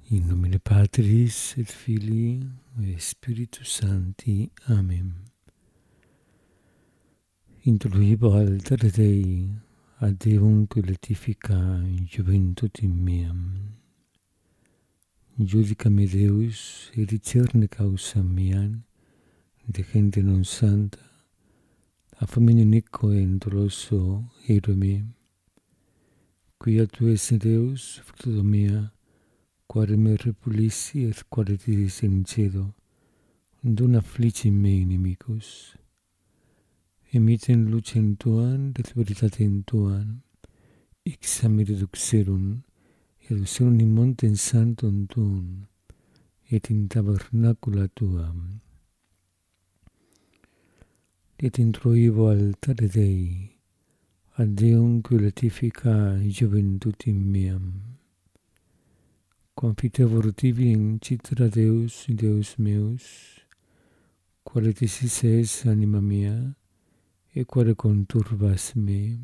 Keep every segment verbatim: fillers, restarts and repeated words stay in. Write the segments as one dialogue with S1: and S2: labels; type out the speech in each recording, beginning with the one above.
S1: In nomine Patris et Filii et Spiritus Sancti. Amen. Introduibo altare Dei ad Deum que letifica juventutem meam. Judica me Deus et discerne causam meam de gente non santa, a famine unico et doloso ero me. Quia tu esse Deus, fruto mea, quare me repulissi et quare ti sincedo, dona afflici me inimicus. Emiten lucem tuam, et veritatem tuam, ixam reduxerum, reduxerum in montem sanctum tuum, et in tabernacula tuam. Et introibo altare Dei, ad Deum que letifica juventutem meam. Confitevor tibi in citra Deus, Deus meus, quale tisis es anima mea, e quare conturbas me.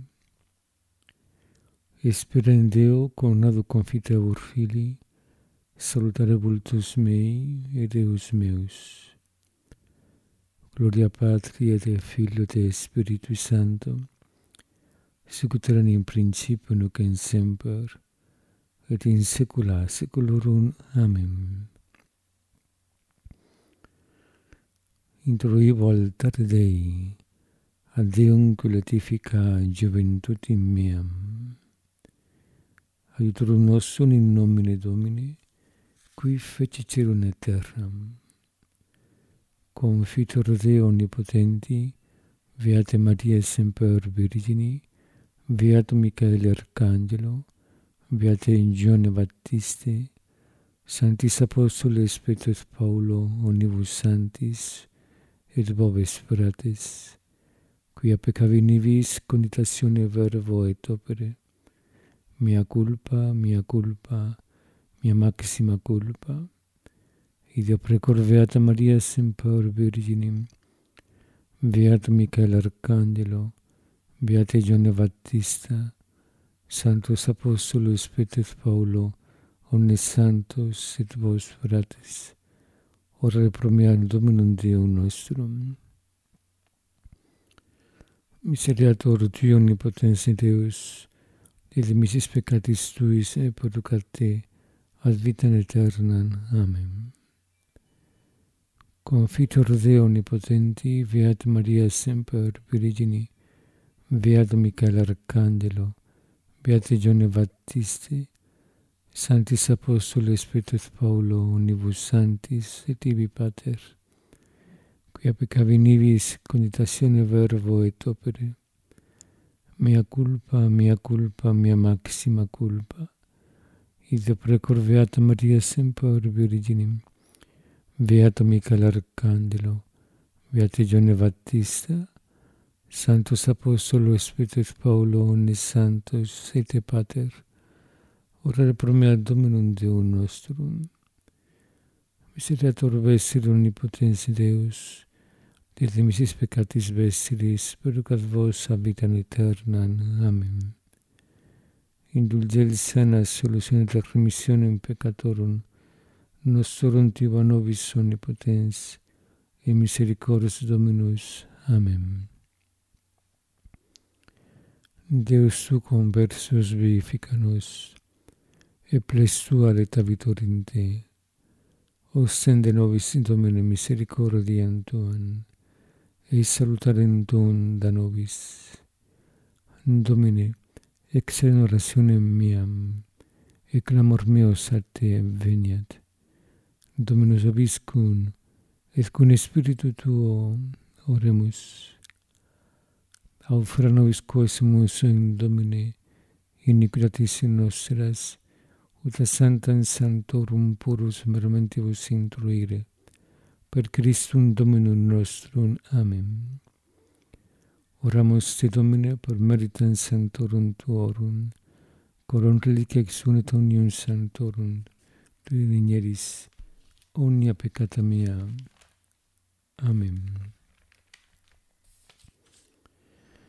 S1: Espera in Deo conado confitevor Filii, salutare vultus mei et Deus meus. Gloria Patri et Filio et Spiritus Sancto, sicut erat in principio nunc et semper, et in saecula saeculorum. Amen. Introibo altare Dei, ad Deum que letifica juventutem meam. Aiutorum nostrum in nomine Domini, qui feci caelum et terram. Confitor Deo omnipotenti, Beate Maria semper Virgini, Beatum Michael Arcangelo, Beate Gione Baptiste, Sanctis Apostoles Petro et Paulo, omnibus sanctis, et vobis fratres, quia peccavi nivis conitatione verbo et opere, mea culpa, mea culpa, mea maxima culpa, ideo precor Beata Maria semper Virginim, Beatum Michael Arcangelo, Beate Gione Baptista, Sanctos Apostolos Petro et Paulo, omnes santos et vos fratres, ora pro mea Dominum Deum nostrum. Miseriator Tui omnipotens Deus, et dimissis peccatis Tuis et producat te ad vitam aeternam. Amen. Confitor Deo omnipotenti, Beata Maria semper Virgini, Beatum Michael Arcangelo, Beate Gione Baptiste, Sanctis Apostoles Petro et Paulo, omnibus sanctis, et tibi Pater, quia peccavi nivis conitatione verbo et opere, mea culpa, mea culpa, mea maxima culpa, ideo precor Beata Maria semper Virginim, Beatum Michael Arcangelo, Beate Gione Baptista, Sanctos Apostolos Petro et Paulo, omnes santos, et te Pater, ora pro mea Dominum Deum nostrum. Miseriator vestir omnipotens Deus, et dimissis peccatis vestiris, producat vos ad vitam aeternam. Amen. Indulgere sana solutione et remissionem peccatorum, nostrorum tiba nobis omnipotens, et misericordias Dominus. Amen. Deus tu conversus vivifica nos, et ples tua letavitur in te. Ostende nobis Domine misericordiam tuam, et salutarem tuum da nobis. Domine, excelem orationem meam, et clamor meus a te veniat. Dominus vobiscum, et cum spiritu tuo oremus. Aufera nobis quaesimus in Domine, iniquitatis nostras, ut a sanctam sanctorum purus mermentibus intruire, per Christum Dominum nostrum. Amen. Oramus te Domine per meritam sanctorum tuorum, coram reliquia ex una unium sanctorum, tu digneris omnia peccata mea. Amen.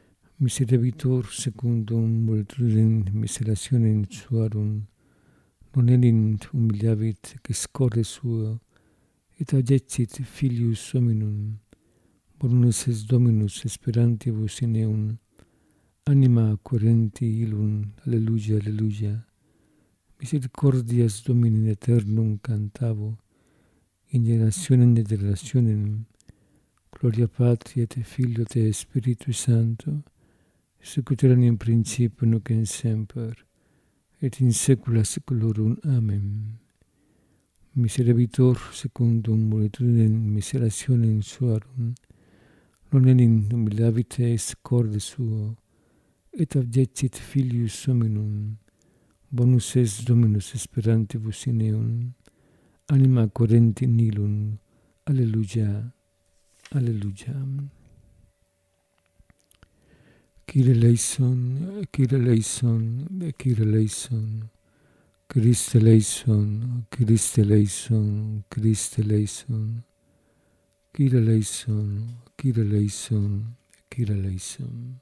S1: Misericordiator secundum multitudinem miserationem suarum, non enint humiliavit excorde suo, et audecit filius hominum, bonus est Dominus esperantibus in eum, anima querenti illum, alleluia, alleluia. Misericordias Domini in aeternum cantavo, in generationem et generationem, gloria Patri et Filio et Spiritus Sancto, sic ut erat in principio nunc et semper, et in saecula saeculorum. Amen. Miserebitur secundum multitudinem miserationem suarum, non enim humiliavit est corde suo, et audecit filius hominum, bonus est Dominus esperantibus in eum, anima querenti in illum, alleluia, alleluia. Kyrie eleison, Kyrie eleison, Kyrie eleison, Christe eleison, Christe eleison, Christe eleison, Kyrie eleison, Kyrie eleison, Kyrie eleison.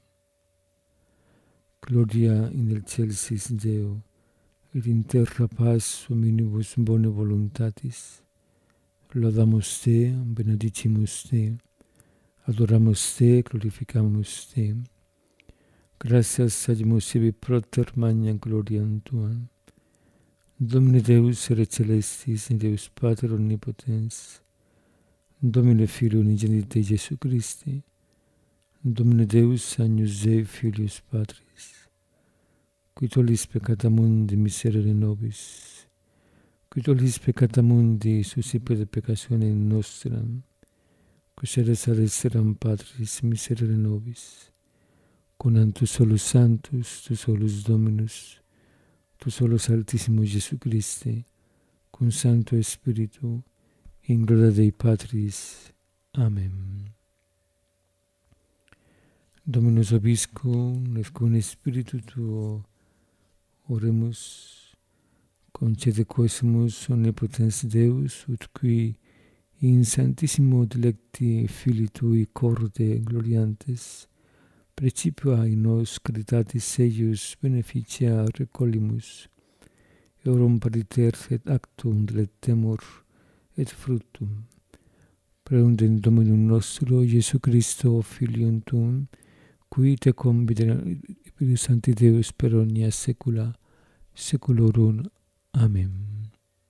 S1: Gloria in excelsis Deo, et in terra paz hominibus bone voluntatis. Laudamus Te, benedicimus Te, adoramus Te, glorificamus Te. Gratias agimus sibi proter magnam gloriam Tuam. Domine Deus ere celestis, Deus Pater omnipotens, Domine Filio unigenite Iesu Christi, Domine Deus agnus Dei Filius Patris, qui tollis peccata mundi miserere nobis, qui tollis peccata mundi suscipere peccationem nostram, qui sedes ad esseram Patris miserere nobis, conam tu solus Sanctus, tu solus Dominus, tu solus Altissimus Iesu Christe, cum Sancto Spiritu, in gloria Dei Patris. Amen. Dominus vobiscum, et cum Spiritu Tuo, oremus, concede quosimus omnipotens Deus, ut qui in Sanctissimo dilecti Filii Tui corde gloriantes, principia in nos caritatis eius beneficia recollimus, eorum pariter et actum dilectemur et fructum, preundem Dominum nostro Iesu Christo, Filium Tuum, qui te convidera Spiritus Sancti Deus per omnia saecula saeculorum. Amen.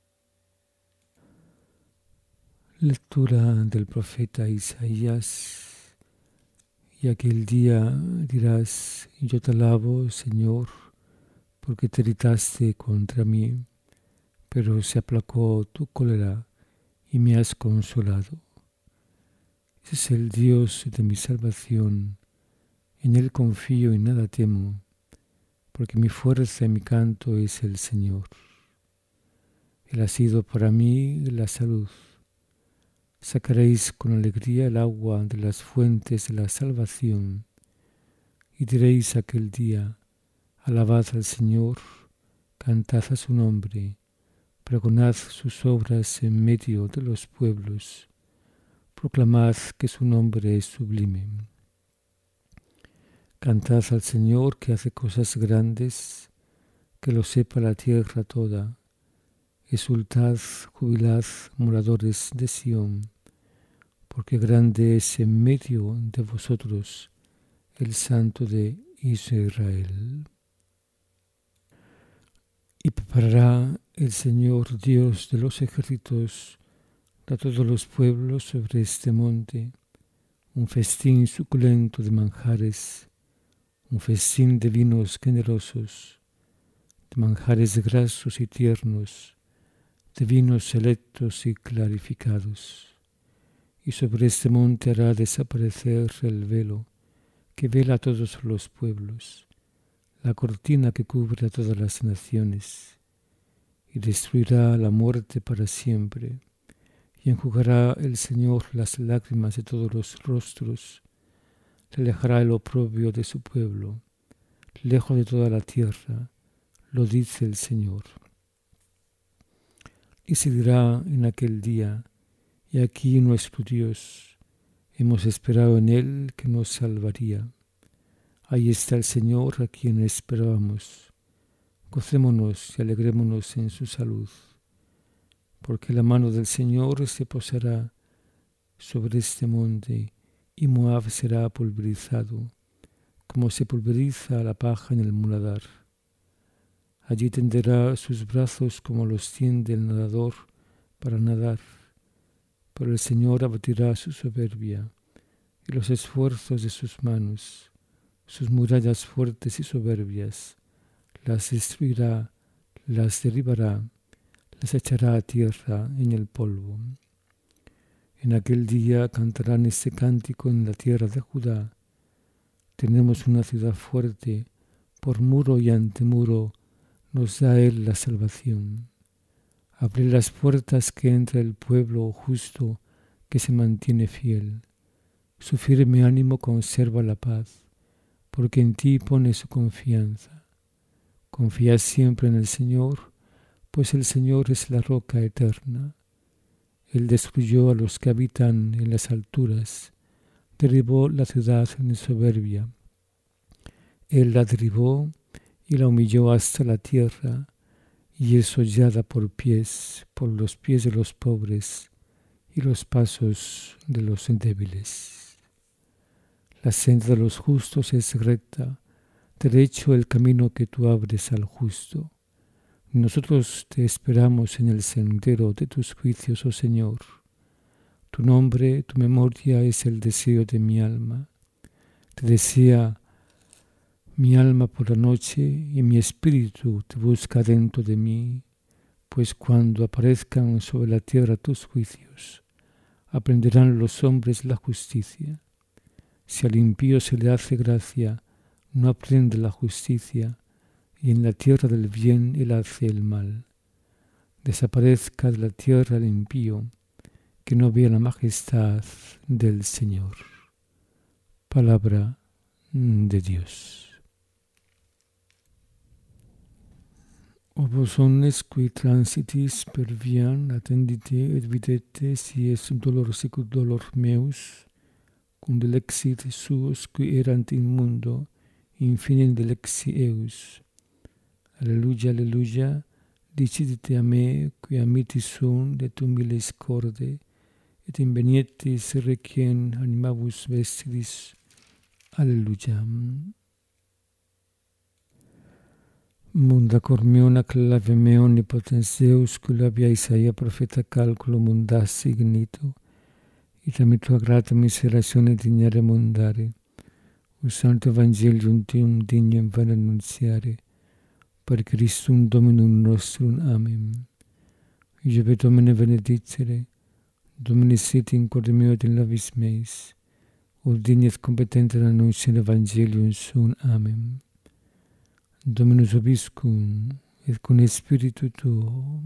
S1: Lectura del profeta Isaías. Y aquel día dirás: yo te alabo, Señor, porque te irritaste contra mí, pero se aplacó tu cólera y me has consolado. Ese es el Dios de mi salvación, en Él confío y nada temo, porque mi fuerza y mi canto es el Señor. Él ha sido para mí la salud. Sacaréis con alegría el agua de las fuentes de la salvación, y diréis aquel día: alabad al Señor, cantad a su nombre, pregonad sus obras en medio de los pueblos, proclamad que su nombre es sublime. Cantad al Señor que hace cosas grandes, que lo sepa la tierra toda. Exultad, jubilad, moradores de Sión, porque grande es en medio de vosotros el Santo de Israel. Y preparará el Señor Dios de los ejércitos a todos los pueblos sobre este monte un festín suculento de manjares, un festín de vinos generosos, de manjares grasos y tiernos, de vinos selectos y clarificados. Y sobre este monte hará desaparecer el velo que vela a todos los pueblos, la cortina que cubre a todas las naciones, y destruirá la muerte para siempre, y enjugará el Señor las lágrimas de todos los rostros, le alejará el oprobio de su pueblo, lejos de toda la tierra, lo dice el Señor. Y se dirá en aquel día: y aquí nuestro Dios, hemos esperado en Él que nos salvaría. Ahí está el Señor a quien esperábamos. Gocémonos y alegrémonos en su salud, porque la mano del Señor se posará sobre este monte, y Moab será pulverizado, como se pulveriza la paja en el muladar. Allí tenderá sus brazos como los tiende el nadador para nadar, pero el Señor abatirá su soberbia y los esfuerzos de sus manos, sus murallas fuertes y soberbias, las destruirá, las derribará, las echará a tierra en el polvo. En aquel día cantarán este cántico en la tierra de Judá. Tenemos una ciudad fuerte, por muro y antemuro nos da Él la salvación. Abre las puertas que entra el pueblo justo que se mantiene fiel. Su firme ánimo conserva la paz, porque en ti pone su confianza. Confía siempre en el Señor, pues el Señor es la roca eterna. Él destruyó a los que habitan en las alturas, derribó la ciudad en soberbia. Él la derribó y la humilló hasta la tierra, y es hollada por pies, por los pies de los pobres y los pasos de los débiles. La senda de los justos es recta, derecho el camino que tú abres al justo. Nosotros te esperamos en el sendero de tus juicios, oh Señor. Tu nombre, tu memoria es el deseo de mi alma. Te desea mi alma por la noche y mi espíritu te busca dentro de mí, pues cuando aparezcan sobre la tierra tus juicios, aprenderán los hombres la justicia. Si al impío se le hace gracia, no aprende la justicia, y en la tierra del bien él hace el mal. Desaparezca de la tierra el impío, que no vea la majestad del Señor. Palabra de Dios. O vos omnes qui transitis per viam, attendite et videte si es dolor sicut dolor meus, cum delexit suos qui erant in mundo, infine delexi eus. Alleluia, alleluia, dicidite a me, qui amitis sum et humiles corde, et invenietis requiem animabus vestidis. Alleluia. Munda cor meum acclave me omnipotens Deus, qui labia Isaia profeta calculo mundas signito, et a me tua grata miseratione dignare mundare. O Santo Evangelium Deum dignum van annunziare, per Christum Dominum nostrum. Amen. Iube Domine benedicere, Domine sit in corde meo et in labis meis, ordigni et competente annunciare Evangelium sum. Amen. Dominus vobiscum, et con spiritu tuo.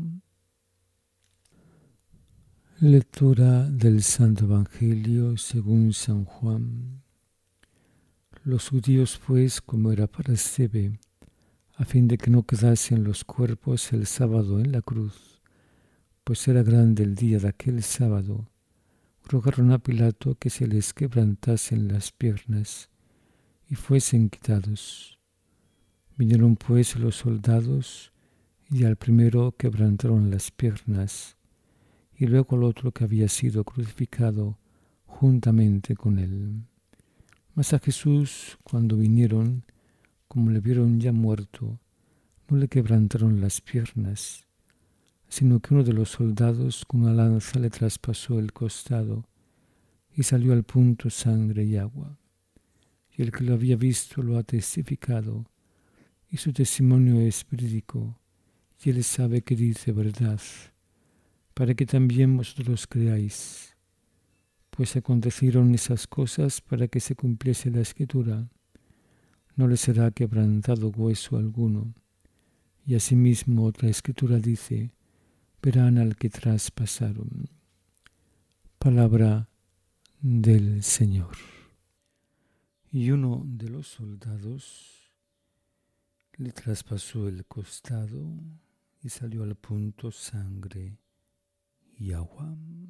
S1: Lectura del Santo Evangelio según San Juan. Los judíos, pues, como era para Esteve, a fin de que no quedasen los cuerpos el sábado en la cruz, pues era grande el día de aquel sábado, rogaron a Pilato que se les quebrantasen las piernas y fuesen quitados. Vinieron pues los soldados y al primero quebrantaron las piernas y luego al otro que había sido crucificado juntamente con él. Mas a Jesús, cuando vinieron, como le vieron ya muerto, no le quebrantaron las piernas, sino que uno de los soldados con una lanza le traspasó el costado y salió al punto sangre y agua. Y el que lo había visto lo ha testificado, y su testimonio es verídico, y él sabe que dice verdad, para que también vosotros creáis. Pues acontecieron esas cosas para que se cumpliese la Escritura. No le será quebrantado hueso alguno. Y asimismo otra Escritura dice, verán al que traspasaron. Palabra del Señor. Y uno de los soldados le traspasó el costado y salió al punto sangre y agua.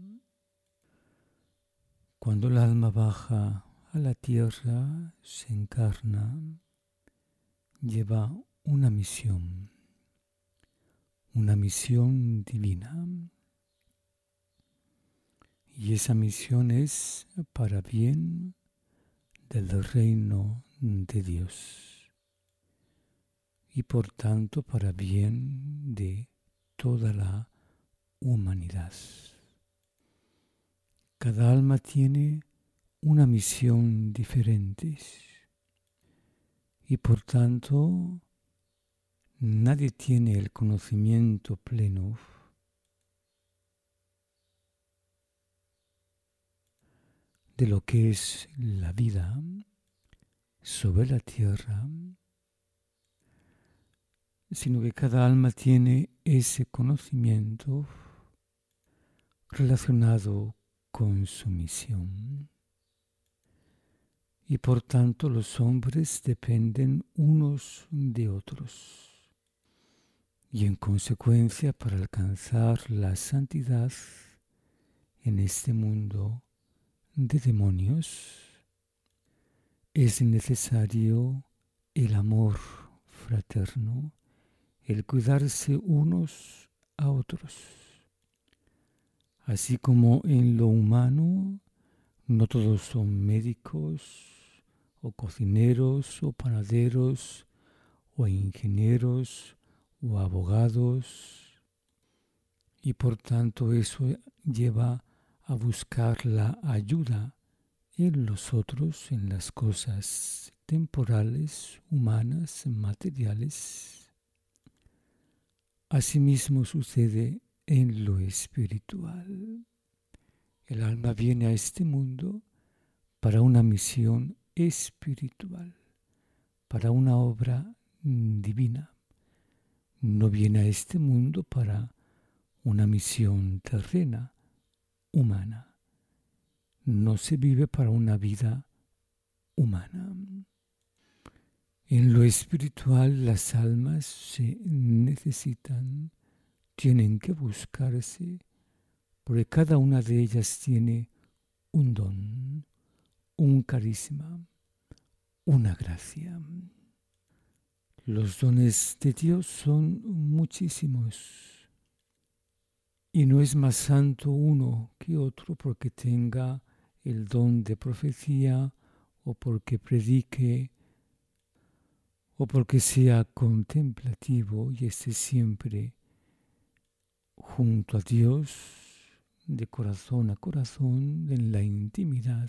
S1: Cuando el alma baja a la tierra, se encarna, lleva una misión. una misión divina. Y esa misión es para bien del reino de Dios y por tanto para bien de toda la humanidad. Cada alma tiene una misión diferente y por tanto nadie tiene el conocimiento pleno de lo que es la vida sobre la tierra, sino que cada alma tiene ese conocimiento relacionado con su misión. Y por tanto los hombres dependen unos de otros. Y en consecuencia, para alcanzar la santidad en este mundo de demonios, es necesario el amor fraterno, el cuidarse unos a otros. Así como en lo humano, no todos son médicos, o cocineros, o panaderos, o ingenieros, o abogados, y por tanto eso lleva a buscar la ayuda en los otros, en las cosas temporales, humanas, materiales. Asimismo sucede en lo espiritual. El alma viene a este mundo para una misión espiritual, para una obra divina. No viene a este mundo para una misión terrena, humana. No se vive para una vida humana. En lo espiritual las almas se necesitan, tienen que buscarse, porque cada una de ellas tiene un don, un carisma, una gracia. Los dones de Dios son muchísimos y no es más santo uno que otro porque tenga el don de profecía o porque predique o porque sea contemplativo y esté siempre junto a Dios de corazón a corazón en la intimidad.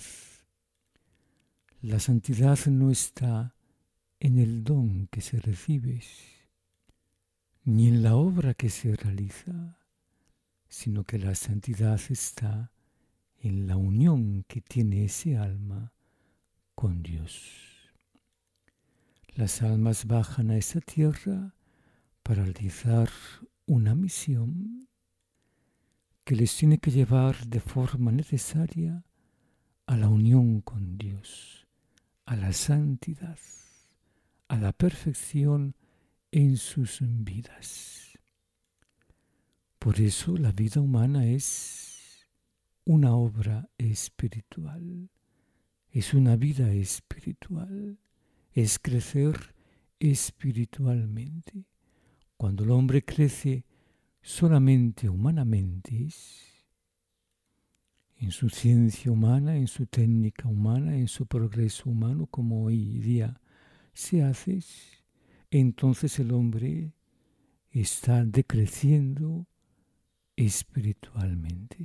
S1: La santidad no está en el don que se recibe, ni en la obra que se realiza, sino que la santidad está en la unión que tiene ese alma con Dios. Las almas bajan a esa tierra para realizar una misión que les tiene que llevar de forma necesaria a la unión con Dios, a la santidad, a la perfección en sus vidas. Por eso la vida humana es una obra espiritual, es una vida espiritual, es crecer espiritualmente. Cuando el hombre crece solamente humanamente, en su ciencia humana, en su técnica humana, en su progreso humano, como hoy día se hace, entonces el hombre está decreciendo espiritualmente.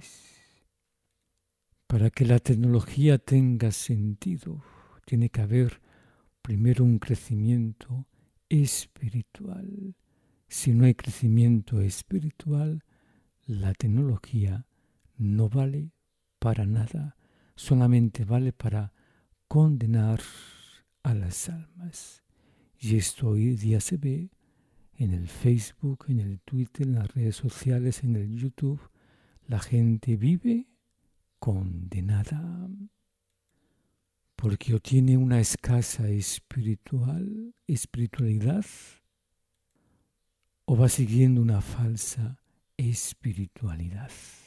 S1: Para que la tecnología tenga sentido, tiene que haber primero un crecimiento espiritual. Si no hay crecimiento espiritual, la tecnología no vale para nada, solamente vale para condenar a las almas. Y esto hoy día se ve en el Facebook, en el Twitter, en las redes sociales, en el YouTube. La gente vive condenada porque o tiene una escasa espiritual, espiritualidad o va siguiendo una falsa espiritualidad.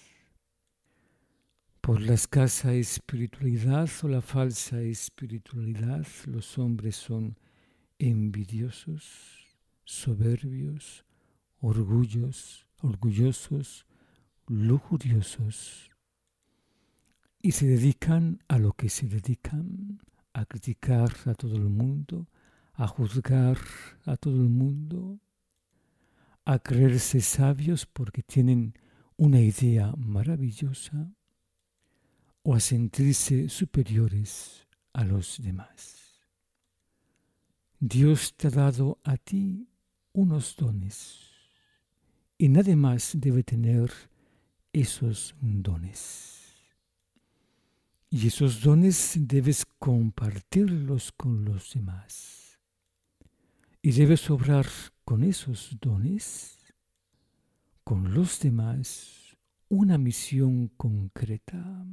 S1: Por la escasa espiritualidad o la falsa espiritualidad, los hombres son envidiosos, soberbios, orgullos, orgullosos, lujuriosos, y se dedican a lo que se dedican, a criticar a todo el mundo, a juzgar a todo el mundo, a creerse sabios porque tienen una idea maravillosa, o a sentirse superiores a los demás. Dios te ha dado a ti unos dones y nadie más debe tener esos dones. Y esos dones debes compartirlos con los demás. Y debes obrar con esos dones, con los demás, una misión concreta.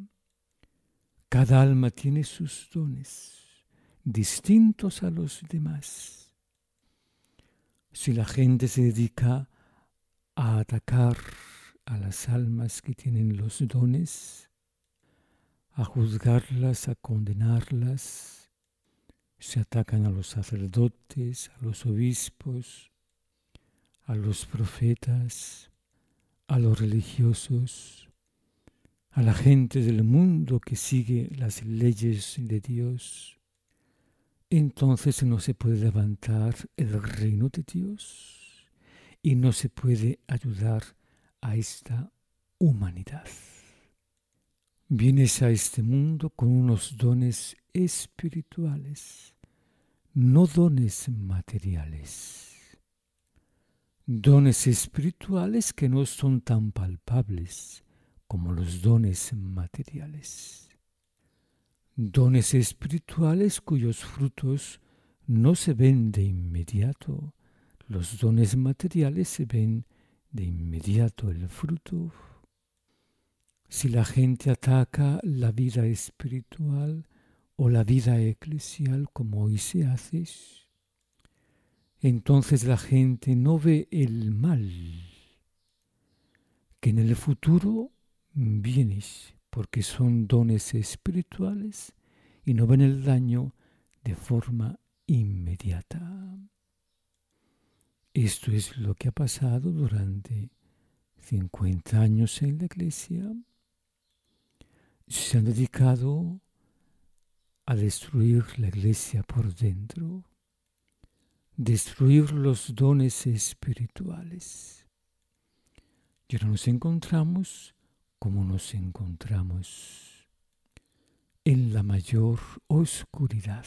S1: Cada alma tiene sus dones, distintos a los demás. Si la gente se dedica a atacar a las almas que tienen los dones, a juzgarlas, a condenarlas, se atacan a los sacerdotes, a los obispos, a los profetas, a los religiosos, a la gente del mundo que sigue las leyes de Dios, entonces no se puede levantar el reino de Dios y no se puede ayudar a esta humanidad. Vienes a este mundo con unos dones espirituales, no dones materiales. Dones espirituales que no son tan palpables como los dones materiales. Dones espirituales cuyos frutos no se ven de inmediato. Los dones materiales se ven de inmediato el fruto. Si la gente ataca la vida espiritual o la vida eclesial como hoy se hace, entonces la gente no ve el mal que en el futuro vienes, porque son dones espirituales y no ven el daño de forma inmediata. Esto es lo que ha pasado durante cincuenta años en la Iglesia. Se han dedicado a destruir la Iglesia por dentro, destruir los dones espirituales. Y ahora nos encontramos como nos encontramos en la mayor oscuridad.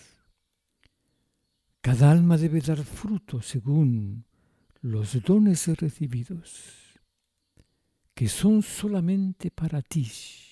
S1: Cada alma debe dar fruto según los dones recibidos, que son solamente para ti,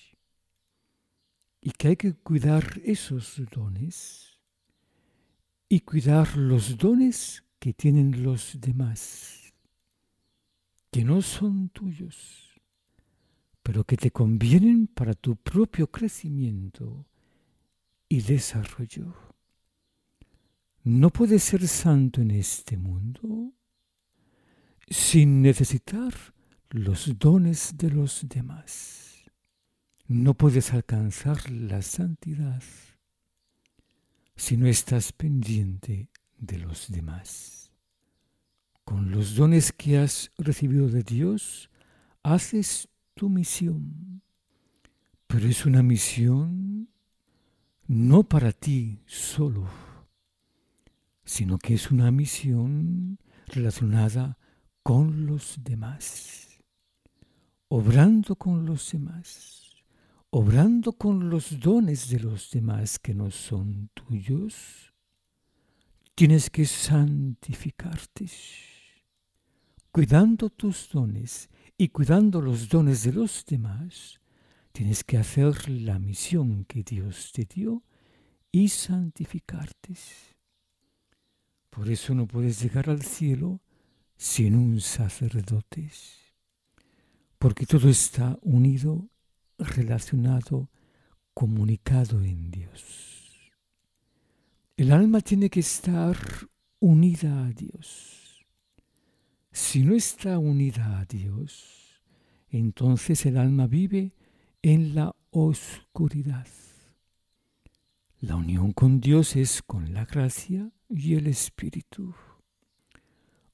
S1: y que hay que cuidar esos dones y cuidar los dones que tienen los demás, que no son tuyos, pero que te convienen para tu propio crecimiento y desarrollo. No puedes ser santo en este mundo sin necesitar los dones de los demás. No puedes alcanzar la santidad si no estás pendiente de los demás. Con los dones que has recibido de Dios, haces tu misión, pero es una misión no para ti solo, sino que es una misión relacionada con los demás, obrando con los demás, obrando con los dones de los demás que no son tuyos. Tienes que santificarte, cuidando tus dones y cuidando los dones de los demás. Tienes que hacer la misión que Dios te dio y santificarte. Por eso no puedes llegar al cielo sin un sacerdote, porque todo está unido, relacionado, comunicado en Dios. El alma tiene que estar unida a Dios. Si no está unida a Dios, entonces el alma vive en la oscuridad. La unión con Dios es con la gracia y el Espíritu.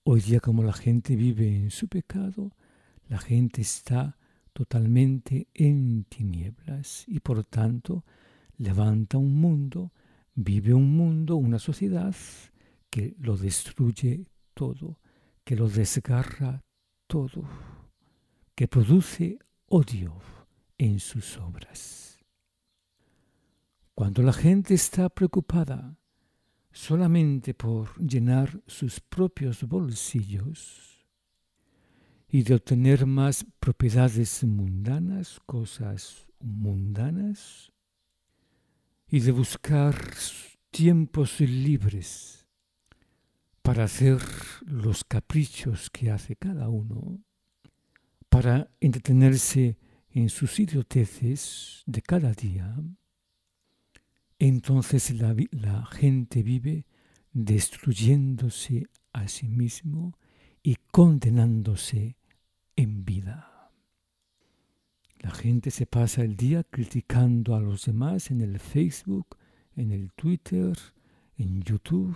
S1: Hoy día, como la gente vive en su pecado, la gente está totalmente en tinieblas y por tanto levanta un mundo, vive un mundo, una sociedad que lo destruye todo, que lo desgarra todo, que produce odio en sus obras. Cuando la gente está preocupada solamente por llenar sus propios bolsillos y de obtener más propiedades mundanas, cosas mundanas, y de buscar tiempos libres para hacer los caprichos que hace cada uno, para entretenerse en sus idioteces de cada día, entonces la, la gente vive destruyéndose a sí mismo y condenándose en vida. La gente se pasa el día criticando a los demás en el Facebook, en el Twitter, en YouTube.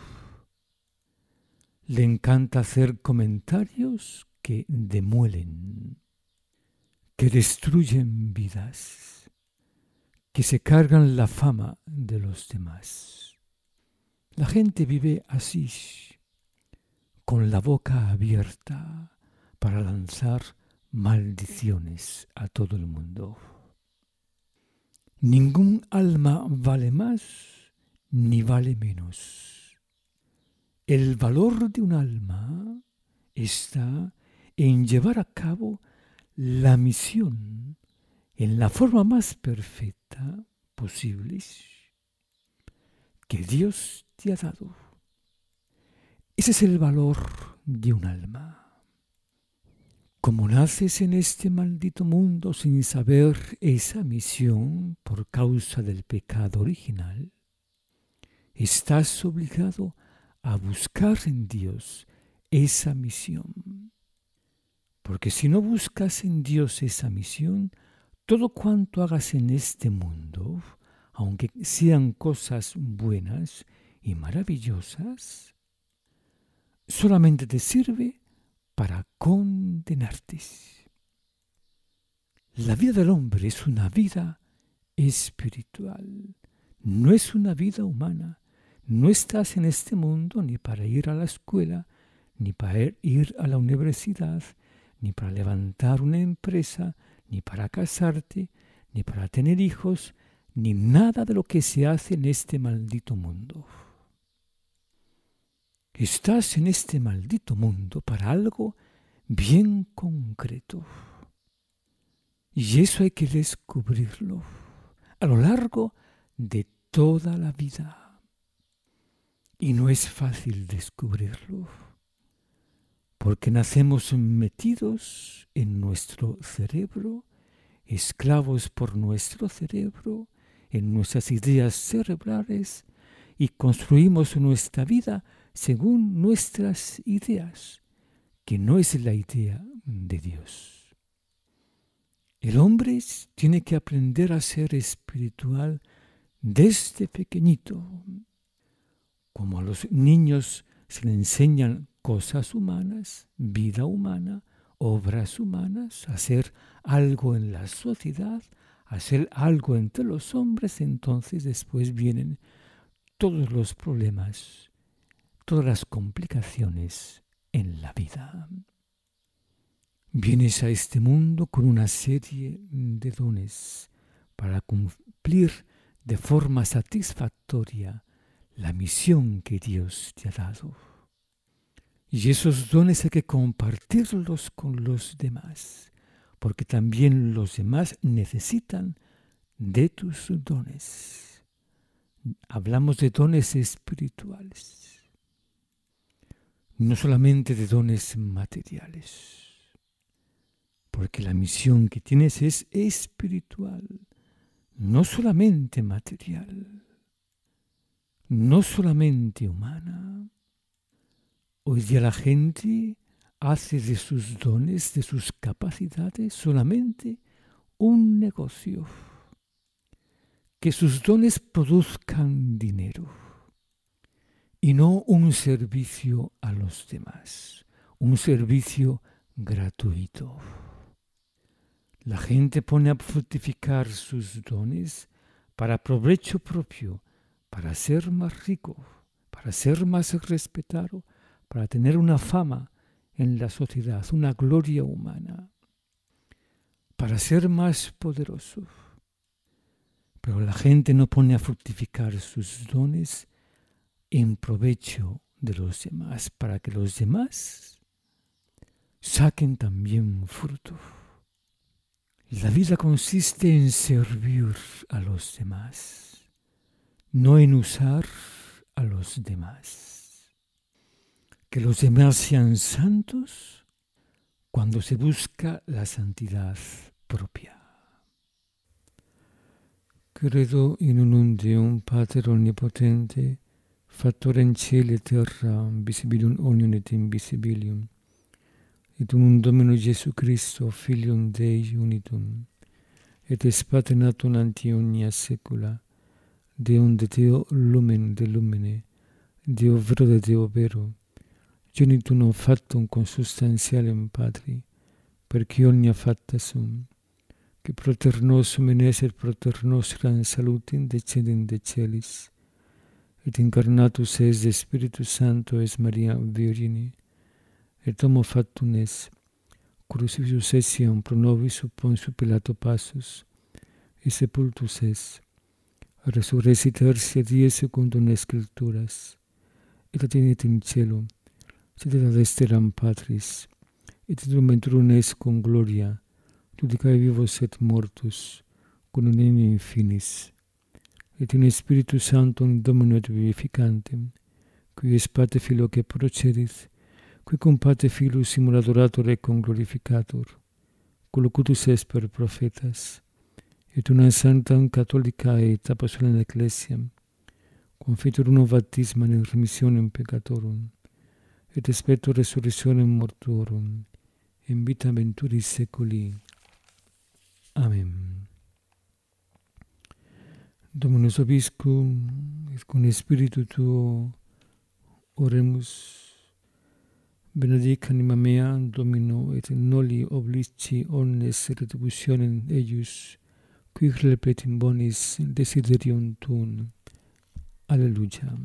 S1: Le encanta hacer comentarios que demuelen, que destruyen vidas, que se cargan la fama de los demás. La gente vive así, con la boca abierta para lanzar maldiciones a todo el mundo. Ningún alma vale más ni vale menos. El valor de un alma está en llevar a cabo la misión en la forma más perfecta posible que Dios te ha dado. Ese es el valor de un alma. Como naces en este maldito mundo sin saber esa misión por causa del pecado original, estás obligado a buscar en Dios esa misión. Porque si no buscas en Dios esa misión, todo cuanto hagas en este mundo, aunque sean cosas buenas y maravillosas, solamente te sirve para condenarte. La vida del hombre es una vida espiritual, no es una vida humana. No estás en este mundo ni para ir a la escuela, ni para ir a la universidad, ni para levantar una empresa, ni para casarte, ni para tener hijos, ni nada de lo que se hace en este maldito mundo. Estás en este maldito mundo para algo bien concreto. Y eso hay que descubrirlo a lo largo de toda la vida. Y no es fácil descubrirlo, porque nacemos metidos en nuestro cerebro, esclavos por nuestro cerebro, en nuestras ideas cerebrales, y construimos nuestra vida según nuestras ideas, que no es la idea de Dios. El hombre tiene que aprender a ser espiritual desde pequeñito. Como a los niños se les enseñan cosas humanas, vida humana, obras humanas, hacer algo en la sociedad, hacer algo entre los hombres, entonces después vienen todos los problemas, todas las complicaciones en la vida. Vienes a este mundo con una serie de dones para cumplir de forma satisfactoria la misión que Dios te ha dado. Y esos dones hay que compartirlos con los demás, porque también los demás necesitan de tus dones. Hablamos de dones espirituales, no solamente de dones materiales, porque la misión que tienes es espiritual, no solamente material. No solamente humana. Hoy día la gente hace de sus dones, de sus capacidades, solamente un negocio. Que sus dones produzcan dinero y no un servicio a los demás, un servicio gratuito. La gente pone a fructificar sus dones para provecho propio, para ser más rico, para ser más respetado, para tener una fama en la sociedad, una gloria humana, para ser más poderoso. Pero la gente no pone a fructificar sus dones en provecho de los demás, para que los demás saquen también fruto. La vida consiste en servir a los demás, no en usar a los demás. Que los demás sean santos cuando se busca la santidad propia. Credo in unum Deum, Pater Omnipotente, Factorem caeli et terra, visibilium omnium et invisibilium, et unum Domino Iesu Christo, Filium Dei unitum, et spate natum ante omnia saecula, Deum de Deo lumen de lumine, Deo vero de Deo vero, genitum non factum consubstantialem Patri, perque omnia facta sum, que proter nosum enes et proter nostram salutem descendent de celis, et incarnatus es de Spiritus Sancto es Maria Virgine, et homo factum es, crucifixus etiam pro nobis sub Pontius Pilato passus, et sepultus es, resurrexit tertia die secundum Scripturas, et atinit in cielo, sedet ad dexteram Patris, et drumenturum es cum gloria, judicae vivos et mortus, cum in in finis, et in Spiritus Sanctum Domino et vivificantem, qui es Pate Filio que procedit, qui cum Pate Filus simul adorator et cum glorificator, cum locutus est per prophetas, et una sanctam catholica et apostolica ecclesiam, confitur uno baptismam in remissionem peccatorum, et expecto resurrectionem mortuorum, in vita venturis saeculi. Amen. Dominus vobiscum, et cum spiritu tuo oremus. Benedic anima mea Domino, et noli oblici omnes retributionem eius, qui replet in bonis desiderium tuum. Alleluia.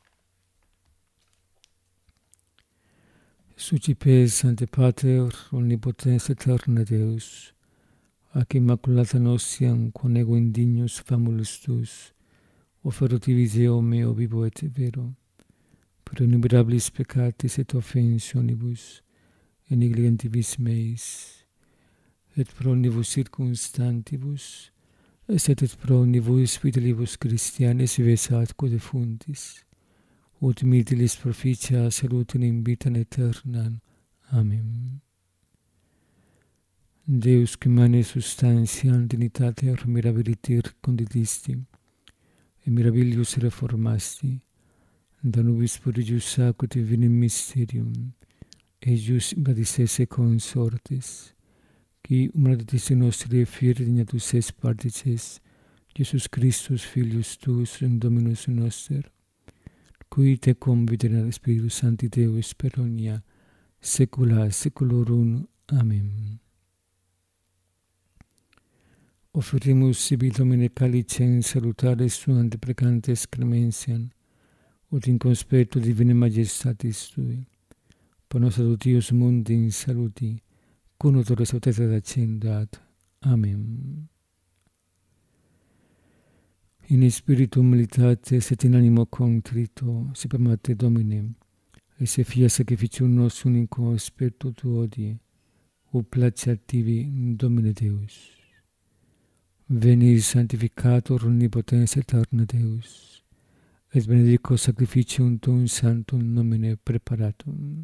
S1: Sucipes Sancte Pater, omnipotens aeterna Deus, ac immaculata nostiam, quam ego indignus famulus tus, offerotivi Deo meo vivo et vero, per innumerabilis peccatis et offensionibus, et negligentibus meis, et pro omnibus circumstantibus, et et pro omnibus fidelibus Christianis vesa atque defuntis, ut mitilis proficia salutem in vitam aeternam. Amen. Deus qui mane substantiam dignitate mirabiliter conditisti, et mirabilius reformasti, da nubis purigius acuti vinem mysterium, eius gradissese consortes, qui humanitate nostri fieri dignatus es partices, Iesus Christus Filius tuus, in Dominus noster, qui te conviterat Spiritus Sancti Deus per omnia saecula saeculorum. Amen. Offerimus sibi Domine calicem salutares tuam deprecantes clemensiam, ut in conspectu divinae majestatis tui, pro nos adutius mundi in saluti, cum notore sautete accendat. Amen. In spiritu humilitatis et in animo contrito, si permate Domine, et se fia sacrificium nostrum in conspectu tuo odie, ut placeat tibi, Domine Deus. Veni sanctificator omnipotens aeterna Deus, et benedico sacrificium tuum sanctum nomine preparatum.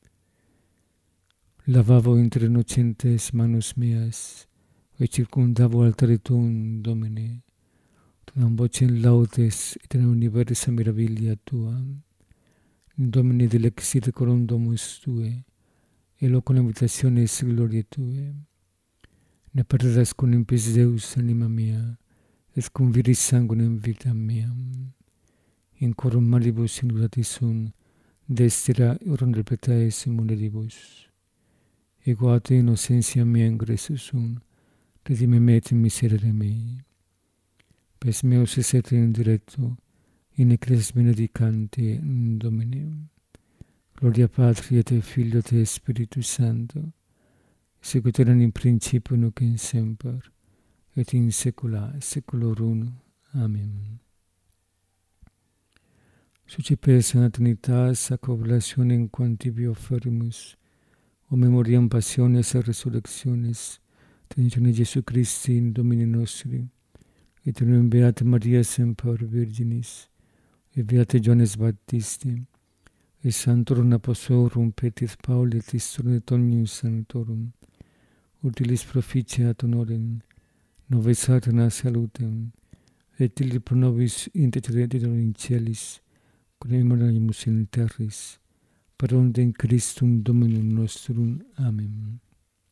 S1: Lavavo inter innocentes manus meas, et circundavo altare tuum, Domine, tuam vocem laudes et in universa mirabilia tua. Domine dilexit coram domus tue, et locum habitationis gloriae tue. Ne perdas cum impis Deus anima mea, et cum viris sanguinem vitam meam. In corum malibus indulati sum, destera orum repetaes munderibus. Eguate innocentia mea in Christusum, redime me et miserere mei. Pes meus esset in diretto, in ecclesis benedicante Domine. Gloria Patri et Filio et Spiritus Sancto, sicut erat in principio nunc in semper, et in saecula saeculorum. Amen. Sucipes in Trinitas ac oblationem quam tibi offerimus, o memoriam passiones et resurrectiones, Trinitone Jesu Christi in Domini nostri, et in Beata Maria semper Virginis, et Beate Johannes Baptisti, et Sanctorum Apostolorum Petris Pauli et Istorum et omnium sanctorum, utilis proficiat honorem, nobis satana salutem, et illi pro nobis intercedere in celis, conemoramus in terris, per ondem Christum Dominum nostrum. Amen.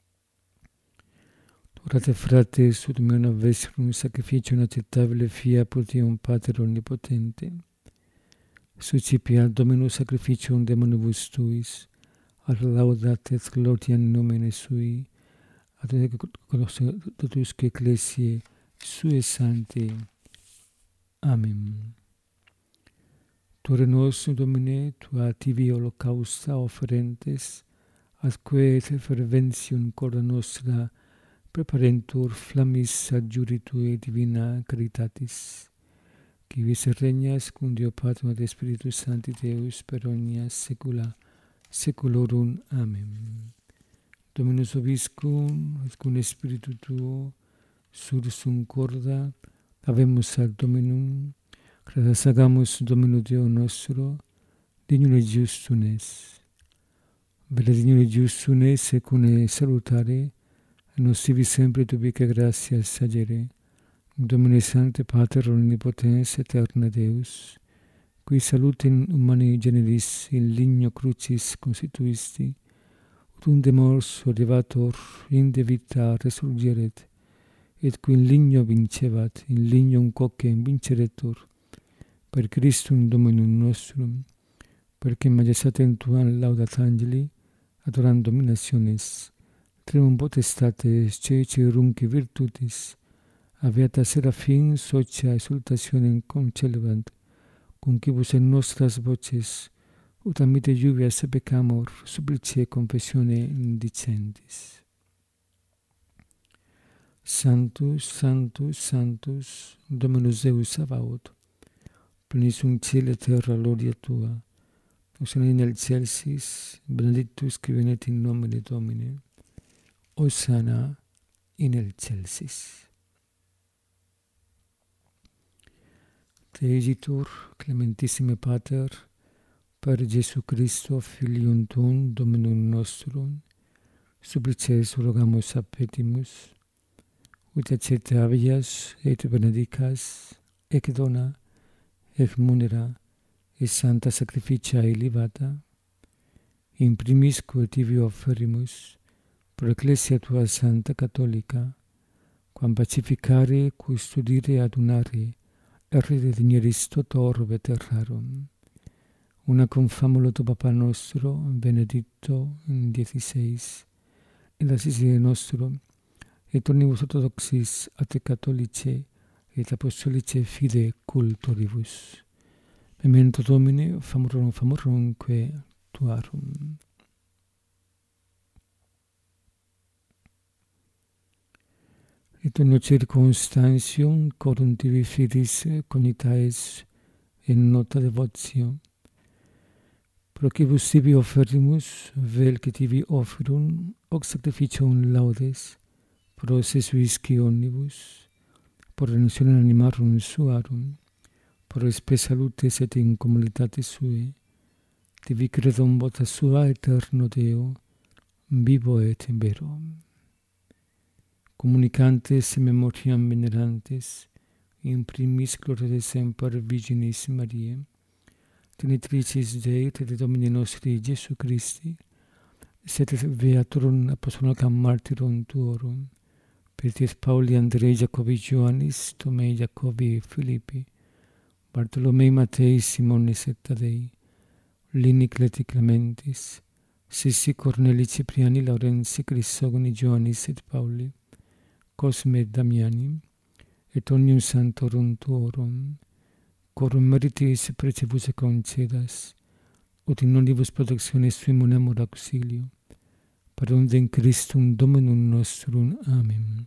S1: Orate frates, ut mea vestrum sacrificium acceptabile fiat potium Pater omnipotente. Sucipiat Dominus sacrificium de manibus tuis, ad laudat et gloria in nomine sui, ad totusque ecclesiae sue sancti. Amen. Tore nos, Domine, tua tibi holocausta offerentes, atque et ferventium cora nostra preparentur flammis adjuritue divina caritatis, qui vis regnas cum Deo Patrum et Spiritus Sancti Deus per omnia saecula saeculorum. Amen. Dominus vobiscum, et cum Spiritu tuo, sursum corda, habemus ad Dominum, gratias agamus Domino Deo nostro, dignum et justum es. Vere dignum et justum es, secune salutare, et nos sibi sempre tubique gratias agere, Domine Sancte Pater omnipotens aeterna Deus, qui salutem humani generis in ligno crucis constituisti, ut unde mors elevator inde vita resurgeret, et qui in ligno vincebat, in lignum quocem vinceretur, per Christum Dominum nostrum, perque majestatem tuam laudat angeli, adorant dominationes, tremum potestates, cecerumque virtutis, aviata serafim socia exultationem concelebant, concibus et nostras voces, ut amite lluvia sepecamur, supplice confessione indicentis. Sanctus, Sanctus, Sanctus, Dominus Deus Sabaoth, plenis sunt ciel et terra gloria tua, Hosanna in excelsis, benedictus qui venet in nomine Domini, Hosanna in excelsis. Te egitur, clementissime Pater, per Jesu Christo, Filium tuum, Dominum nostrum, supplices rogamus a petimus, ut accete habeas et benedicas, ec dona, ec munera, et santa sacrificia elevata, in primis quo tibi offerimus, pro ecclesia tua santa catholica, quam pacificare, custodire, adunare, errere digneris toto orbe terrarum, una confamulo tu Papa nostro, Benedicto in dieciseis, et la siside nostro, et omnibus orthodoxis et catholice, et apostolice fide cultoribus. Memento Domine, famorum famorumque tuarum. Et omnio circumstantium, corum tibi fidis conitaes in nota devotio, procibus tibi offerimus, vel que tibi offerum, hoc sacrificium laudes, pro se suisci omnibus, por renuncionem animarum suarum, por spe salutes et in communitate sue, tibi credum vota sua eterno Deo, vivo et vero. Communicantes e memoriam venerantes, in primis gloria de semper Virginis Mariae, Genitricis Dei et de Domini nostri Jesu Christi, sed beaturum apostolum martyrum tuorum, Petris Pauli, Andrei, Jacobi, Ioannis, Tomei, Jacobi, Filippi, Bartolomei, Matei, Simonis et Tadei, Plini Cleti Clementis, Sissi Corneli Cipriani Laurenzi Crisogoni Ioannis et Pauli, Cosme et Damiani, et omnium sanctorum tuorum, quorum meritis precebus et concedas, ut in nolibus protectionis sui monemur auxilio, parundem Christum Dominum nostrum. Amen.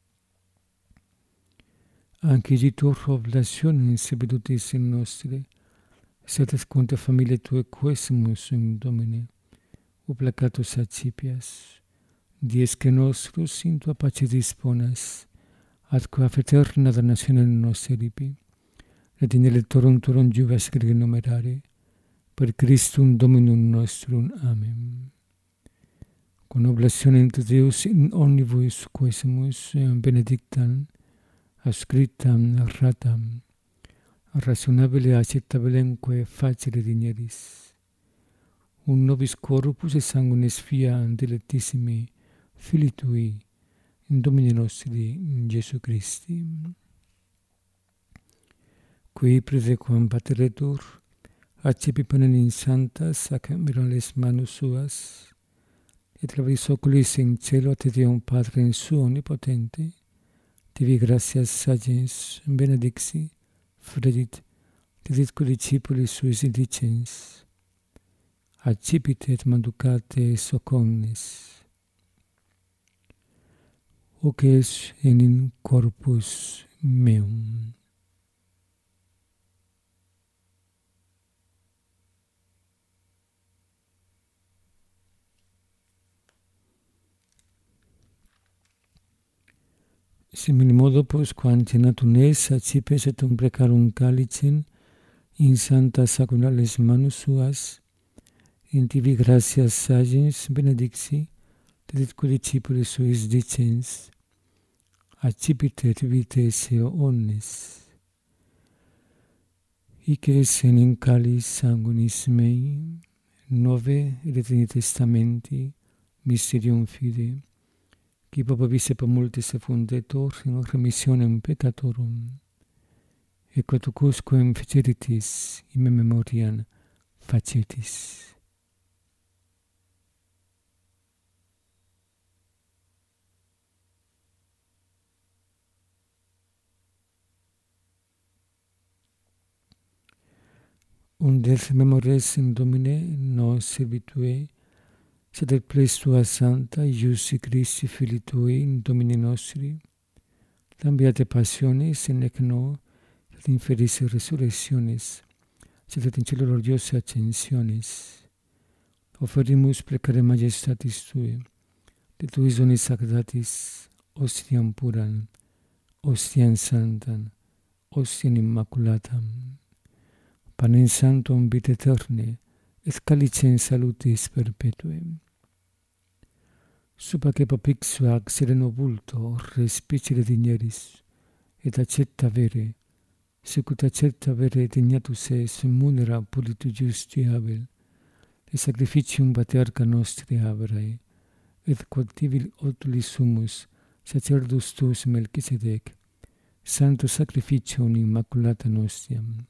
S1: Anciditur oblationes sebidutis in nostre, sed conte familiae Tue quesimus in Domine, o placatus accipias, dies que nostros in Tua pace disponas, atque af eterna damnatione nos eripi, et in electorum Tuorum juves grege numerare, per Christum Dominum nostrum. Amen. Con oblationem Deus in omnibus quesimus benedictam, ascriptam ratam, rationabile acceptabilemque facere digneris. Un nobis corpus et sanguinis fiat dilectissimi Filii Tui, in Domini nostri, in Iesu Christi. Qui praesequam pateretur, accipi panem in sanctas ac mirales manus suas, et labris oculis in cielo te Deum Patre in suo omnipotente, tibi gratias sagens benedixi, fredit, diditque discipulis suis dicens, accipite et manducate soc omnes. Hoc es in corpus meum. Simili modo pos quam cenatum es accipes et umbrecarum calicem in sanctas sacrales manus suas, in tibi gratias sagens benedixi, diditque discipulis suis dicens, accipite et vite esse omnes. Hic es in calis sanguinis mei, nove et in testamenti, mysterium fide, qui popabis et multis effundetur in remissionem peccatorum, et quatucusquem feceritis in me memoriam facetis. Undes memores in Domine nos servitue, sed et ples Tua Santa, Iusi Christi, Filii Tui, in Domini nostri, lambiate passiones, in nec no, et in felice resurrectionis, sed et in cielo gloriose ascensionis. Oferimus precare majestatis Tui, de Tuis donis sacratis, ostiam puram, ostiam sanctam, ostiam immaculatam, panem sanctum vitae aeterne, et calicem salutis perpetuem. Subaque popixua ac sereno vulto respicere digneris, et accetta vere, sicut accetta vere dignatus es munera pulitu justi abel, et sacrificium patriarcha nostri Abrae, et quod tibi otulis sumus sacerdus tuus Melchisedec, santo sacrificium immaculata nostiam.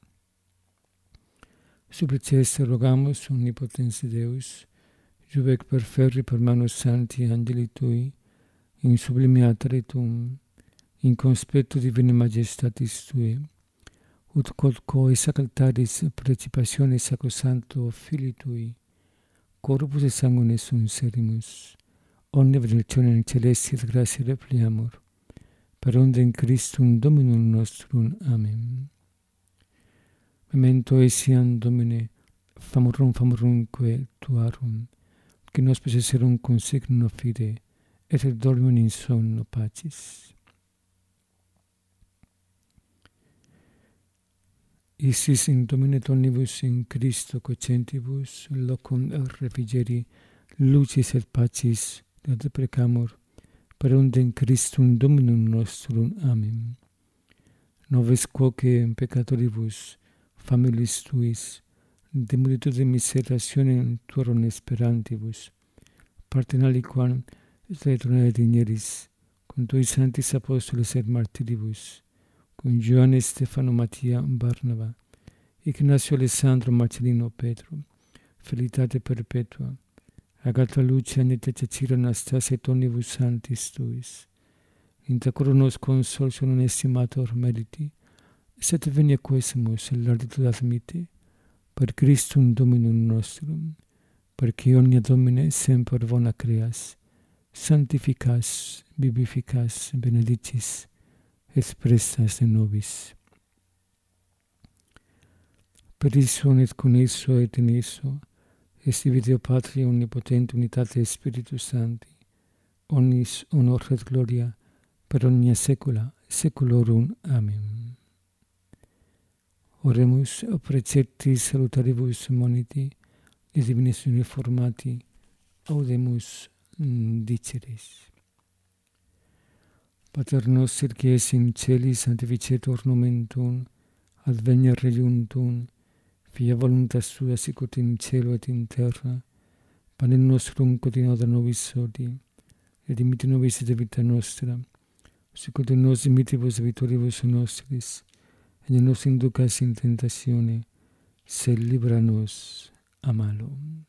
S1: Suppliceste rogamus omnipotens Deus, juvec perferri per manus sancti angeli Tui, in sublime atritum, in conspectu divini majestatis Tui, ut quodquo is sacraltaris participationis sacrosancto Filii Tui, corpus et sanguinis unserimus, omnia benedictionem celesti et gratia repliamur, per ondem Christum Dominum nostrum. Amen. Memento etiam Domine, famorum famorumque Tuarum, qui nos possesserum consigno fide, et dormium in sonno pacis. Isis in Domine omnibus in Christo cocentibus, locum refrigeri, lucis et pacis, et precamur, per ondem Christum Dominum nostrum. Amen. Noves quoque peccatoribus, familis Tuis, de multitude miserationem Tuorum esperantibus, partem aliquam et returnare digneris, cum Tui sanctis apostolis et martiribus, cum Ioanne, Stefano, Mattia, Barnaba, Ignacio, Alessandro, Marcellino, Petro, felitate perpetua, agata luce agnete cecira Anastasia et omnibus sanctis tuis, inter coronos consolation onestimator meriti, sed venia quesumus in larditud admite, per Christum Dominum nostrum, perque omnia Domine semper bona creas, sanctificas, vivificas, benedicis, expressas de nobis. Per isso et con esso et in esso, est Deo Patria omnipotente unitate Spiritus Sancti, omnis honor et gloria, per omnia saecula saeculorum. Amen. Oremus o preceptis salutaribus moniti, et divinis uniformati, audemus diceris. Pater noster, qui es in celis, sanctificetur nomen tuum, adveniat regnum tuum, fia voluntas tua sicut in cielo et in terra, panem nostrum quotidianum da nobis hodie, et dimitte nobis de vita nostra, sicut nos dimittivos debitoribus nostris, et ne nos inducas in tentatione, sed libera nos a malo.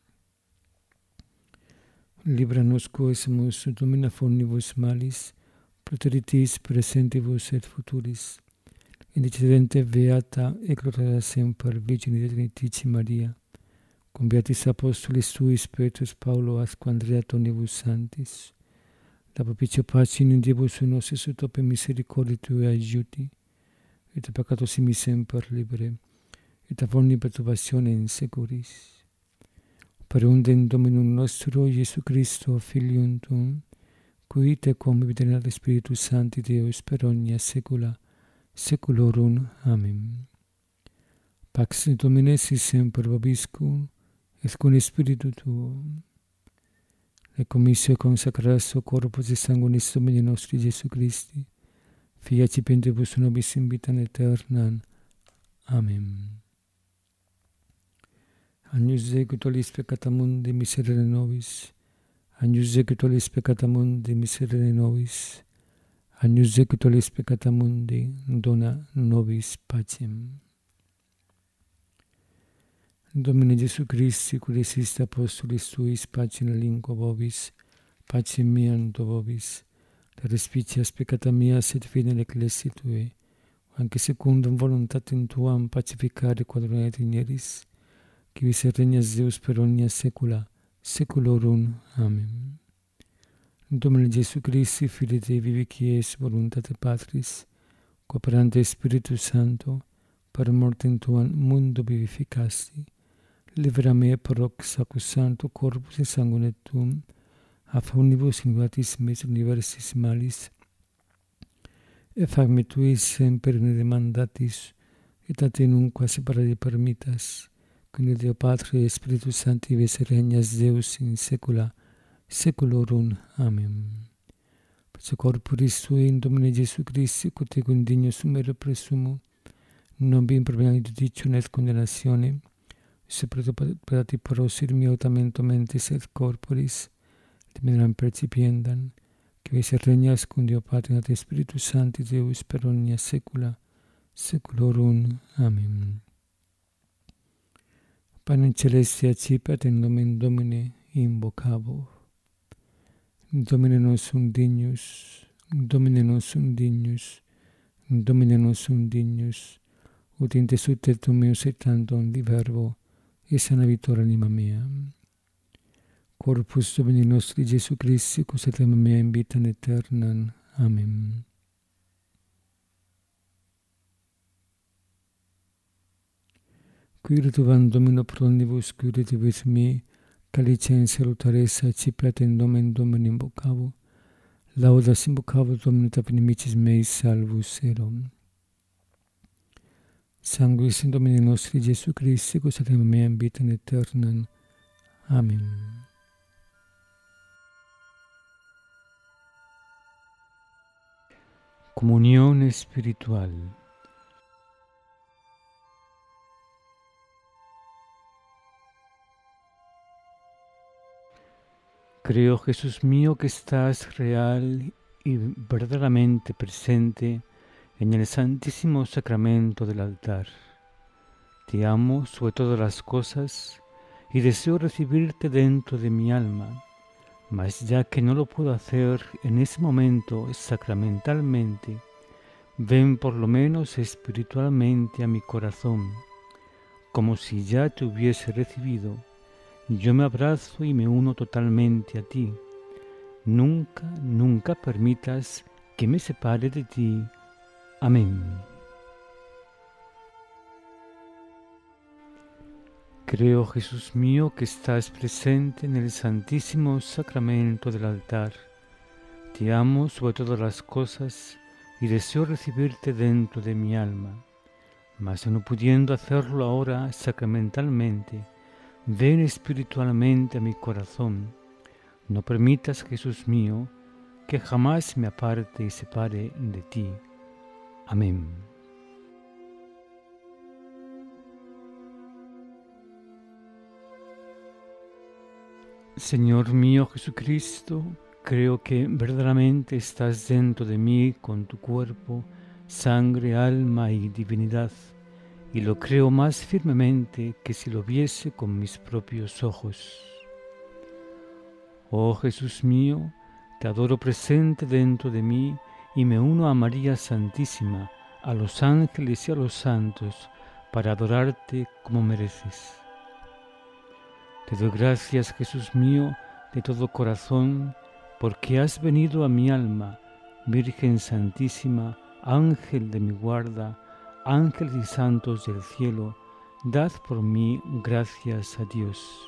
S1: Libera nos quoesemus Domina omnibus malis, proteritis presentibus et futuris, indicedente beata et gloriata semper Virgine Dignitici Maria, cum beatis apostolis tuis Petrus Paulo asque Andrea omnibus sanctis, da propicio pace in Diebus nostris ut opere misericordii Tui aiuti, et a peccato simi semper libere, et a omni perturbatione in securis. Per undem Dominum nostro Iesu Christo, Filium Tuum, qui te cum vitae Spiritus Sancti Deus per omnia saecula saeculorum. Amen. Pax Domini sit semper vobiscum, et cum spiritu tuo. Et commissio consacratio corpus et sanguinis Domini nostri Iesu Christi, Fia cipentibus nobis in vitam aeternam. Amen. Agnus Dei, qui tollis peccata mundi, miserere nobis. Agnus Dei, qui tollis peccata mundi, miserere nobis. Agnus Dei, qui tollis peccata mundi, dona nobis pacem. Domine Gesù Christi, qui desiste apostolis tuis, pacem relinquo vobis, pacem meam do vobis, te respicias peccata meas et fidei ecclesiae Tue, anche secundum voluntatem Tuam pacificare quadrone ineris, qui vis regnas Deus per omnia saecula saeculorum. Amen. Domine Gesù Christi, Filii Dei vivi, qui es voluntate Patris, cooperante Spiritus Sancto, per mortem Tuam mundo vivificasti, libera me per hoc sacrosancto corpus et sanguine Tuum, a omnibus iniquitatis meis universis malis, et fac me Tui semper demandatis, et a Te nunquam separare permittas, cum Deo Patria et Spiritus Sancti vis regnas Deus in saecula saeculorum. Amen. Per corporis Tui in Domine Gesù Christi, quod ego indigno sumere presumo, non vi improviam judicio et condemnatione, se preparati prosir mio autamento mentis et corporis, et meram percipiendam, que vis regnas cum Deo Patria et Spiritus Sancti Deus per omnia saecula saeculorum. Amen. Panem celestia acipit in nomen Domini invocabo. Domine non sum dignus, Domine non sum dignus, Domine non sum dignus, ut in te subtetum meus et tantum di verbo, et sanavitur anima mea. Corpus Domini nostri Gesù Christi, cus et anima mea in vitam aeternam. Amen. Quiritu van Domino pro omnibus quirituvis mi, calicem salutares acipit in nomen Domini invocabo, laudas invocabo Domini et inimicis meis salvus erum. Sanguis in Domini nostri Gesù Christi, cus et anima mea in vitam aeternam. Amen. Comunión espiritual. Creo, Jesús mío, que estás real y verdaderamente presente en el santísimo sacramento del altar. Te amo sobre todas las cosas y deseo recibirte dentro de mi alma, mas ya que no lo puedo hacer en ese momento sacramentalmente, ven por lo menos espiritualmente a mi corazón, como si ya te hubiese recibido. Yo me abrazo y me uno totalmente a ti. Nunca, nunca permitas que me separe de ti. Amén. Creo, Jesús mío, que estás presente en el Santísimo Sacramento del altar. Te amo sobre todas las cosas y deseo recibirte dentro de mi alma. Mas no pudiendo hacerlo ahora sacramentalmente, ven espiritualmente a mi corazón. No permitas, Jesús mío, que jamás me aparte y separe de ti. Amén. Señor mío Jesucristo, creo que verdaderamente estás dentro de mí con tu cuerpo, sangre, alma y divinidad, y lo creo más firmemente que si lo viese con mis propios ojos. Oh Jesús mío, te adoro presente dentro de mí y me uno a María Santísima, a los ángeles y a los santos, para adorarte como mereces. Te doy gracias, Jesús mío, de todo corazón, porque has venido a mi alma, Virgen Santísima, Ángel de mi guarda, ángeles y santos del cielo, dad por mí gracias a Dios.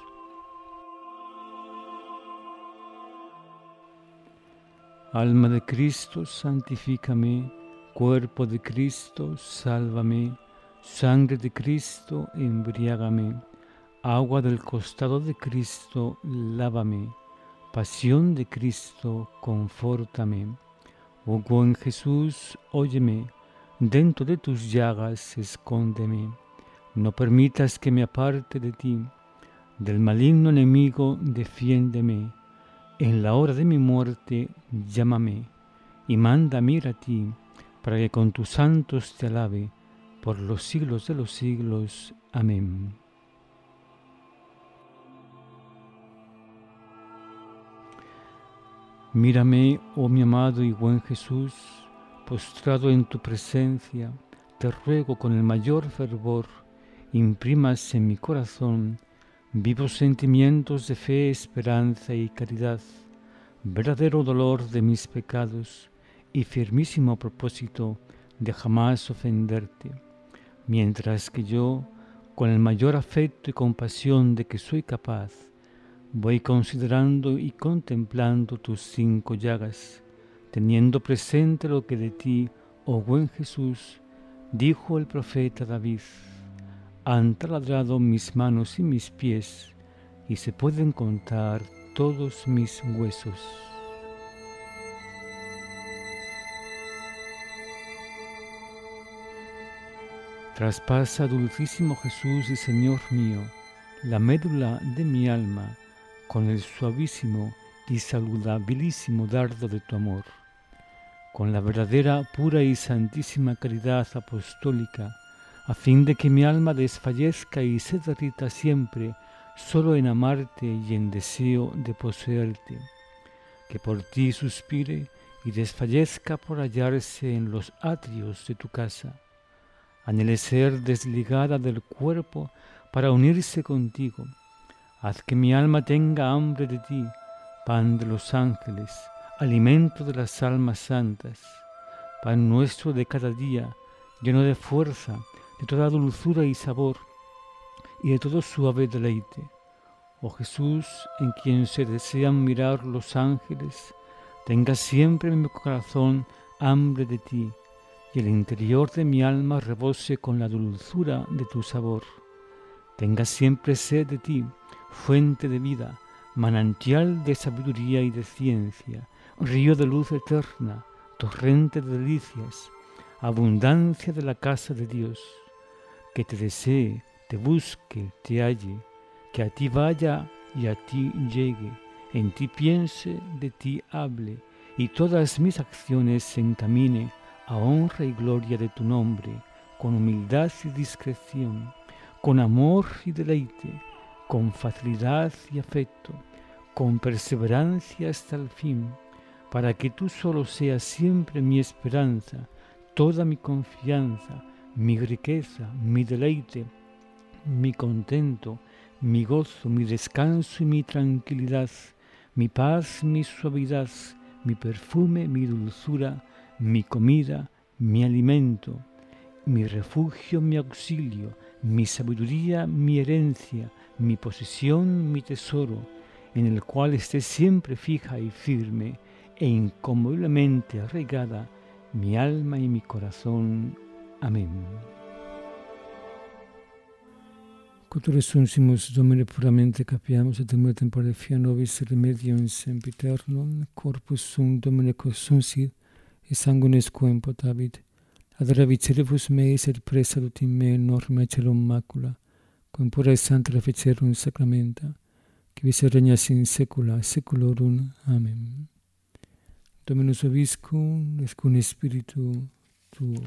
S1: Alma de Cristo, santifícame, cuerpo de Cristo, sálvame, sangre de Cristo, embriágame, agua del costado de Cristo, lávame, pasión de Cristo, confórtame. Oh buen Jesús, óyeme, dentro de tus llagas escóndeme, no permitas que me aparte de ti, del maligno enemigo defiéndeme, en la hora de mi muerte llámame, y mándame ir a ti, para que con tus santos te alabe, por los siglos de los siglos. Amén. Mírame, oh mi amado y buen Jesús, postrado en tu presencia, te ruego con el mayor fervor, imprimas en mi corazón vivos sentimientos de fe, esperanza y caridad, verdadero dolor de mis pecados y firmísimo propósito de jamás ofenderte, mientras que yo, con el mayor afecto y compasión de que soy capaz, voy considerando y contemplando tus cinco llagas, teniendo presente lo que de ti, oh buen Jesús, dijo el profeta David: han taladrado mis manos y mis pies, y se pueden contar todos mis huesos. Traspasa, dulcísimo Jesús y Señor mío, la médula de mi alma, con el suavísimo y saludabilísimo dardo de tu amor, con la verdadera, pura y santísima caridad apostólica, a fin de que mi alma desfallezca y se derrita siempre solo en amarte y en deseo de poseerte, que por ti suspire y desfallezca por hallarse en los atrios de tu casa. Anhele ser desligada del cuerpo para unirse contigo. Haz que mi alma tenga hambre de ti, pan de los ángeles, alimento de las almas santas, pan nuestro de cada día, lleno de fuerza, de toda dulzura y sabor, y de todo suave deleite. Oh Jesús, en quien se desean mirar los ángeles, tenga siempre en mi corazón hambre de ti, y el interior de mi alma rebose con la dulzura de tu sabor. Tenga siempre sed de ti, fuente de vida, manantial de sabiduría y de ciencia, río de luz eterna, torrente de delicias, abundancia de la casa de Dios. Que te desee, te busque, te halle, que a ti vaya y a ti llegue, en ti piense, de ti hable, y todas mis acciones se encamine a honra y gloria de tu nombre, con humildad y discreción, con amor y deleite, con facilidad y afecto, con perseverancia hasta el fin, para que tú solo seas siempre mi esperanza, toda mi confianza, mi riqueza, mi deleite, mi contento, mi gozo, mi descanso y mi tranquilidad, mi paz, mi suavidad, mi perfume, mi dulzura, mi comida, mi alimento, mi refugio, mi auxilio, mi sabiduría, mi herencia, mi posesión, mi tesoro, en el cual esté siempre fija y firme e inconmoviblemente arraigada mi alma y mi corazón. Amén. Cultura sunsimus Domine puramente capiamus et temere tempore fia nobis remedium sempiternum corpus sum Domine consunsit et sanguinis quem potabit ad ravicere meis et presalut in me norma celum macula quem pura et sancta reficerum sacramenta qui vis regnas in saecula saeculorum. Amen. Dominus vobiscum et cum spiritu tuo.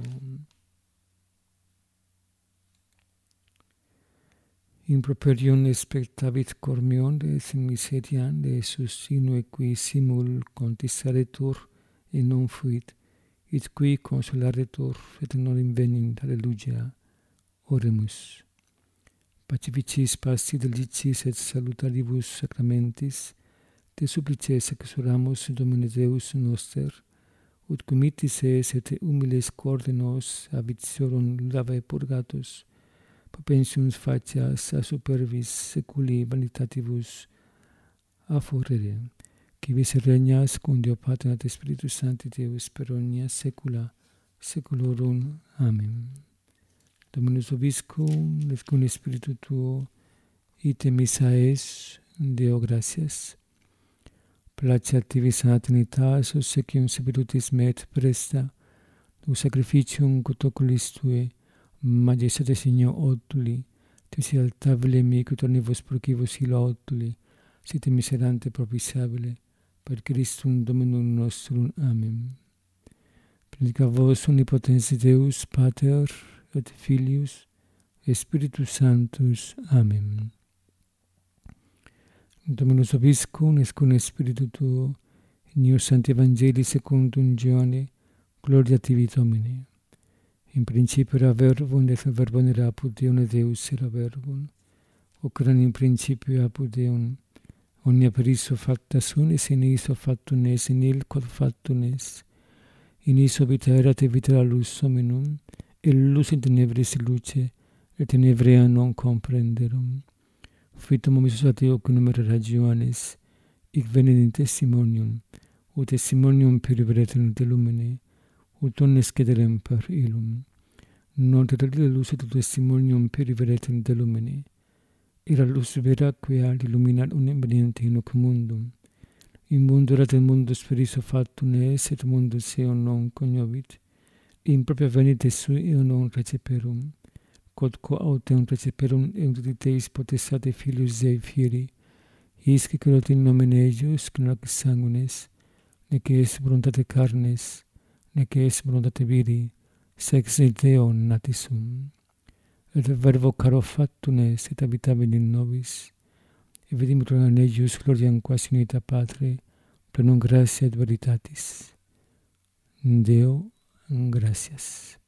S1: In properium expectavit cor meum de sin miseriam de Iesus inue qui simul contisaretur et non fuit, et qui consolaretur et non invenint. Alleluia. Oremus. Pacificis pasti delicis et salutaribus sacramentis, te supplices exoramus Domine Deus noster, ut comitis es et humiles corde nos habitiorum lavae purgatus, propensiums facias a supervis seculi vanitatibus aforere, qui vis regnas cum Deo Pater et Spiritus Sancti Deus per omnia saecula saeculorum. Amen. Dominus vobiscum et cum spiritu tuo, ite missa es, Deo gratias. Placeat tibi sana Trinitas, obsequium spiritus me et presta, tu sacrificium quod oculis tue, majestate Signor otuli, te si altabile mi cutornivus procivus ilo otuli, site miserante propitiabile, per Christum Dominum nostrum. Amen. Benedica vos omnipotens Deus, Pater, et Filius, et Spiritus Sanctus. Amen. Dominus vobiscum et cum spiritu tuo, in ius Sancti Evangelii secundum Ioanne, gloria tibi Domine. In principio era verbum, et verbum era apud Deum, et Deus era verbum. Hoc erat in principio apud Deum. Omnia per iso facta sunt, et in iso factum est, in il quod factum est. In iso vita erat, et vita era lux hominum, et lux in tenebris luce, et tenebrea non comprenderum. Fuitum hominis ateo cum numere Ioannes, hic venit in testimonium, ut testimonium peribretum de lumine, ut omnes cederem per illum. Non terribile lux et testimonium peribretum de lumine. Era lux vera quia illuminat unim veniente in hoc mundum. In mundo erat et mundus per iso factum est, et mundus eum non cognovit. In propria venite sui eum non receperum. Quodquo autem receperum eunt Deis potestate Filius Dei fieri, isque quod in nomine eius, que non ac sanguinis, nec est voluntate carnes, nec est voluntate viri, sex et Deo natis sum. Et verbo caro factum est, et habitabit in nobis, et vidimus in eius gloriam quasi unita Patre, plenum gratia et veritatis. Deo gratias.